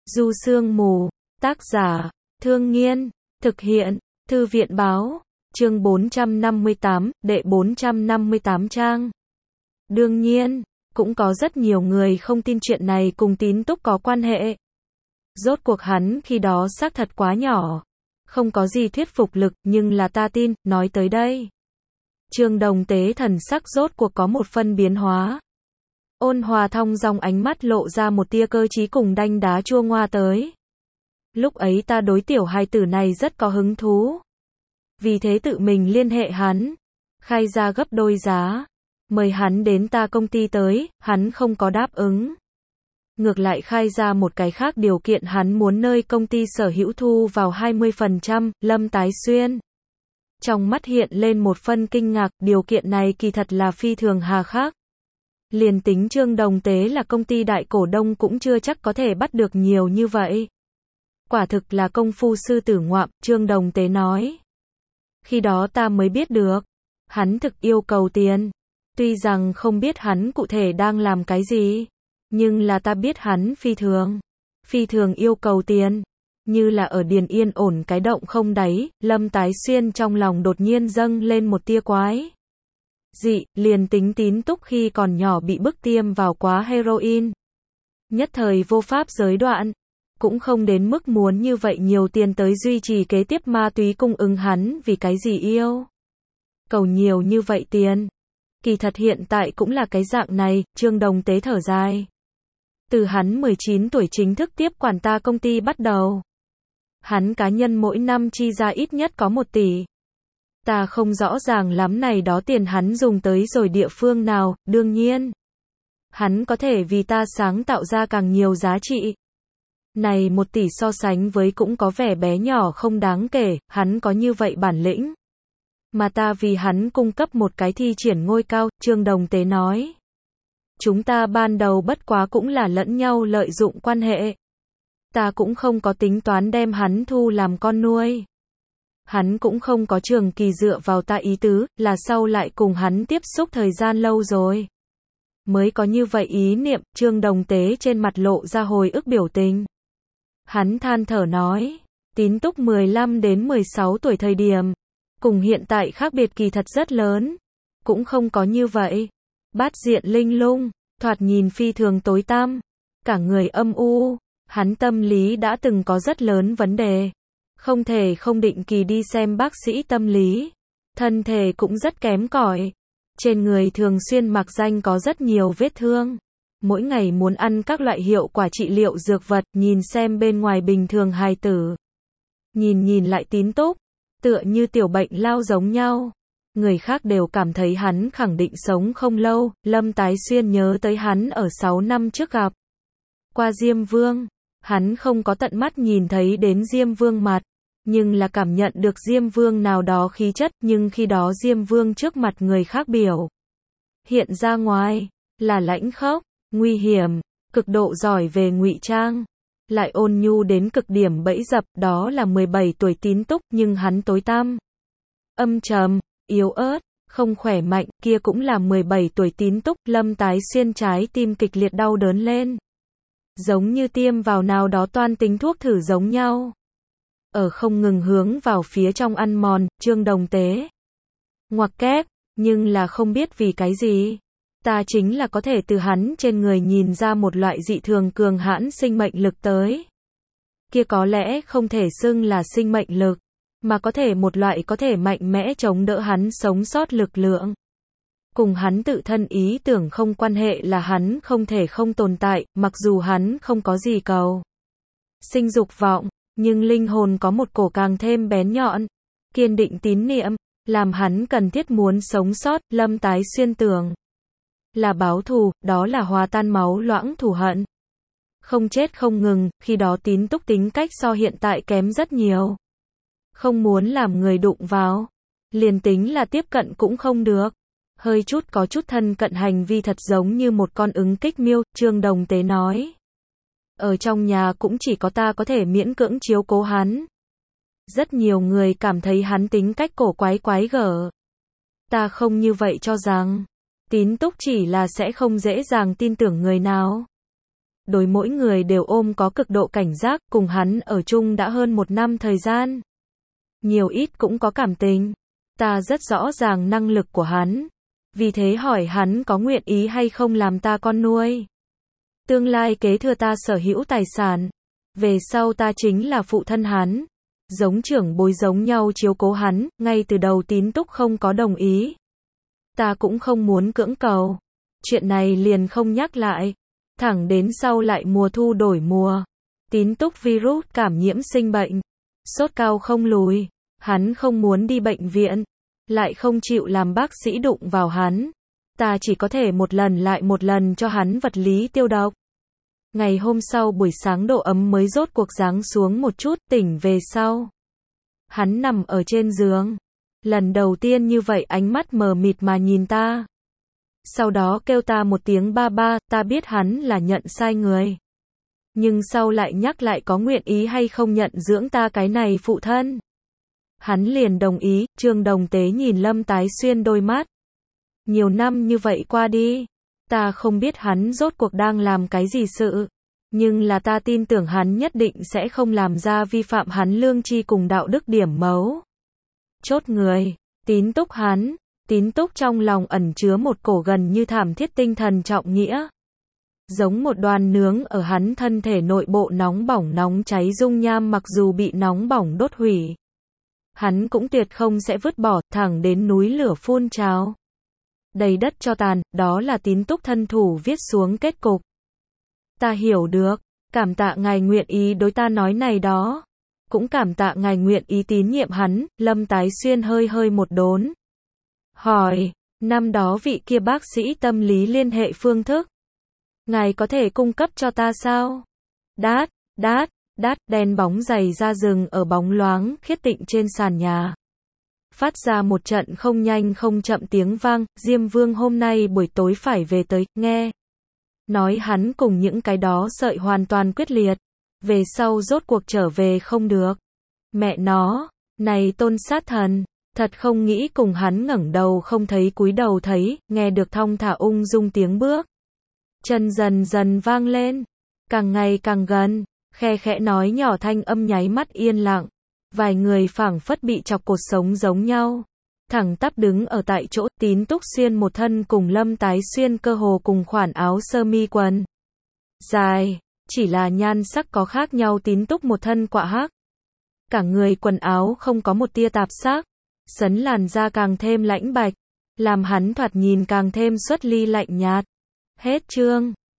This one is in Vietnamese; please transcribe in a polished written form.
Du Sương Mù, tác giả, Thương Nghiên, thực hiện, Thư viện Báo, chương 458, đệ 458 trang. Đương nhiên, cũng có rất nhiều người không tin chuyện này cùng Tín Túc có quan hệ. Rốt cuộc hắn khi đó xác thật quá nhỏ, không có gì thuyết phục lực, nhưng là ta tin, nói tới đây. Trương Đồng Tế thần sắc rốt cuộc có một phân biến hóa. Ôn hòa thong dong ánh mắt lộ ra một tia cơ trí cùng đanh đá chua ngoa tới. Lúc ấy ta đối tiểu hài tử này rất có hứng thú. Vì thế tự mình liên hệ hắn, khai ra gấp đôi giá, mời hắn đến ta công ty tới, hắn không có đáp ứng. Ngược lại khai ra một cái khác điều kiện, hắn muốn nơi công ty sở hữu thu vào 20%, Lâm Tái Xuyên. Trong mắt hiện lên một phân kinh ngạc, điều kiện này kỳ thật là phi thường hà khắc. Liền tính Trương Đồng Tế là công ty đại cổ đông cũng chưa chắc có thể bắt được nhiều như vậy. Quả thực là công phu sư tử ngoạm, Trương Đồng Tế nói. Khi đó ta mới biết được, hắn thực yêu cầu tiền. Tuy rằng không biết hắn cụ thể đang làm cái gì, nhưng là ta biết hắn phi thường yêu cầu tiền. Như là ở điền yên ổn cái động không đáy, Lâm Tái Xuyên trong lòng đột nhiên dâng lên một tia quái dị, liền tính Tín Túc khi còn nhỏ bị bức tiêm vào quá heroin. Nhất thời vô pháp giới đoạn, cũng không đến mức muốn như vậy nhiều tiền tới duy trì kế tiếp ma túy cung ứng hắn, vì cái gì yêu cầu nhiều như vậy tiền. Kỳ thật hiện tại cũng là cái dạng này, Trương Đồng Tế thở dài. Từ hắn 19 tuổi chính thức tiếp quản ta công ty bắt đầu, hắn cá nhân mỗi năm chi ra ít nhất có 1 tỷ. Ta không rõ ràng lắm này đó tiền hắn dùng tới rồi địa phương nào, đương nhiên. Hắn có thể vì ta sáng tạo ra càng nhiều giá trị. Này 1 tỷ so sánh với cũng có vẻ bé nhỏ không đáng kể, hắn có như vậy bản lĩnh. Mà ta vì hắn cung cấp một cái thi triển ngôi cao, Trương Đồng Tế nói. Chúng ta ban đầu bất quá cũng là lẫn nhau lợi dụng quan hệ. Ta cũng không có tính toán đem hắn thu làm con nuôi. Hắn cũng không có trường kỳ dựa vào ta, ý tứ là sau lại cùng hắn tiếp xúc thời gian lâu rồi mới có như vậy ý niệm. Trương Đồng Tế trên mặt lộ ra hồi ức biểu tình. Hắn than thở nói, Tín Túc 15 đến 16 tuổi thời điểm, cùng hiện tại khác biệt kỳ thật rất lớn, cũng không có như vậy bát diện linh lung, thoạt nhìn phi thường tối tăm, cả người âm u. Hắn tâm lý đã từng có rất lớn vấn đề, không thể không định kỳ đi xem bác sĩ tâm lý, thân thể cũng rất kém cỏi, trên người thường xuyên mạc danh có rất nhiều vết thương, mỗi ngày muốn ăn các loại hiệu quả trị liệu dược vật. Nhìn xem bên ngoài bình thường hài tử, nhìn lại Tín Túc, tựa như tiểu bệnh lao giống nhau. Người khác đều cảm thấy hắn khẳng định sống không lâu. Lâm Tái Xuyên nhớ tới hắn ở 6 năm trước gặp qua Diêm Vương. Hắn không có tận mắt nhìn thấy đến Diêm Vương mặt, nhưng là cảm nhận được Diêm Vương nào đó khí chất, nhưng khi đó Diêm Vương trước mặt người khác biểu hiện ra ngoài là lãnh khốc, nguy hiểm, cực độ giỏi về ngụy trang, lại ôn nhu đến cực điểm bẫy dập. Đó là 17 tuổi Tín Túc, nhưng hắn tối tăm, âm trầm, yếu ớt, không khỏe mạnh. Kia cũng là 17 tuổi Tín Túc. Lâm Tái Xuyên trái tim kịch liệt đau đớn lên, giống như tiêm vào nào đó toan tính thuốc thử giống nhau, ở không ngừng hướng vào phía trong ăn mòn. Trương Đồng Tế ngoặc kép, nhưng là không biết vì cái gì, ta chính là có thể từ hắn trên người nhìn ra một loại dị thường cường hãn sinh mệnh lực tới. Kia có lẽ không thể xưng là sinh mệnh lực, mà có thể một loại có thể mạnh mẽ chống đỡ hắn sống sót lực lượng. Cùng hắn tự thân ý tưởng không quan hệ, là hắn không thể không tồn tại, mặc dù hắn không có gì cầu sinh dục vọng, nhưng linh hồn có một cổ càng thêm bén nhọn, kiên định tín niệm, làm hắn cần thiết muốn sống sót. Lâm Tái Xuyên tưởng là báo thù, đó là hòa tan máu loãng thù hận, không chết không ngừng. Khi đó Tín Túc tính cách so hiện tại kém rất nhiều, không muốn làm người đụng vào, liền tính là tiếp cận cũng không được, hơi chút có chút thân cận hành vi thật giống như một con ứng kích miêu. Trương Đồng Tế nói, ở trong nhà cũng chỉ có ta có thể miễn cưỡng chiếu cố hắn. Rất nhiều người cảm thấy hắn tính cách cổ quái quái gở. Ta không như vậy cho rằng. Tín Túc chỉ là sẽ không dễ dàng tin tưởng người nào. đối mỗi người đều ôm có cực độ cảnh giác, cùng hắn ở chung đã hơn 1 năm thời gian. Nhiều ít cũng có cảm tình. Ta rất rõ ràng năng lực của hắn. Vì thế hỏi hắn có nguyện ý hay không làm ta con nuôi. Tương lai kế thừa ta sở hữu tài sản. Về sau ta chính là phụ thân hắn. Giống trưởng bối giống nhau chiếu cố hắn, ngay từ đầu Tín Túc không có đồng ý. Ta cũng không muốn cưỡng cầu. Chuyện này liền không nhắc lại. Thẳng đến sau lại mùa thu đổi mùa. Tín Túc virus cảm nhiễm sinh bệnh. Sốt cao không lùi. Hắn không muốn đi bệnh viện. Lại không chịu làm bác sĩ đụng vào hắn. Ta chỉ có thể một lần lại một lần cho hắn vật lý tiêu độc. Ngày hôm sau buổi sáng độ ấm mới rốt cuộc giáng xuống một chút, tỉnh về sau. Hắn nằm ở trên giường. Lần đầu tiên như vậy ánh mắt mờ mịt mà nhìn ta. Sau đó kêu ta một tiếng ba ba, ta biết hắn là nhận sai người. Nhưng sau lại nhắc lại có nguyện ý hay không nhận dưỡng ta cái này phụ thân. Hắn liền đồng ý. Trương Đồng Tế nhìn Lâm Tái Xuyên đôi mắt. Nhiều năm như vậy qua đi. Ta không biết hắn rốt cuộc đang làm cái gì sự. Nhưng là ta tin tưởng hắn nhất định sẽ không làm ra vi phạm hắn lương tri cùng đạo đức điểm mấu. Chốt người. Tín Túc hắn. Tín Túc trong lòng ẩn chứa một cổ gần như thảm thiết tinh thần trọng nghĩa. Giống một đoàn nướng ở hắn thân thể nội bộ nóng bỏng nóng cháy dung nham, mặc dù bị nóng bỏng đốt hủy. Hắn cũng tuyệt không sẽ vứt bỏ, thẳng đến núi lửa phun trào. Đầy đất cho tàn, đó là Tín Túc thân thủ viết xuống kết cục. Ta hiểu được, cảm tạ ngài nguyện ý đối ta nói này đó. Cũng cảm tạ ngài nguyện ý tín nhiệm hắn. Lâm Tái Xuyên hơi hơi một đốn. Hỏi, năm đó vị kia bác sĩ tâm lý liên hệ phương thức. Ngài có thể cung cấp cho ta sao? Đát, đát, đát, đèn bóng dày ra rừng ở bóng loáng, khiết tịnh trên sàn nhà. Phát ra một trận không nhanh không chậm tiếng vang. Diêm Vương hôm nay buổi tối phải về tới, nghe. Nói hắn cùng những cái đó sợi hoàn toàn quyết liệt. Về sau rốt cuộc trở về không được. Mẹ nó, này tôn sát thần. Thật không nghĩ cùng hắn ngẩng đầu không thấy cúi đầu thấy, nghe được thong thả ung dung tiếng bước. Chân dần dần vang lên. Càng ngày càng gần. Khe khẽ nói nhỏ thanh âm nháy mắt yên lặng. Vài người phảng phất bị chọc cột sống giống nhau. Thẳng tắp đứng ở tại chỗ. Tín Túc Xuyên một thân cùng Lâm Tái Xuyên cơ hồ cùng khoản áo sơ mi quần dài. Chỉ là nhan sắc có khác nhau. Tín Túc một thân quạ hắc. Cả người quần áo không có một tia tạp sắc. Sấn làn da càng thêm lãnh bạch. Làm hắn thoạt nhìn càng thêm xuất ly lạnh nhạt. Hết chương.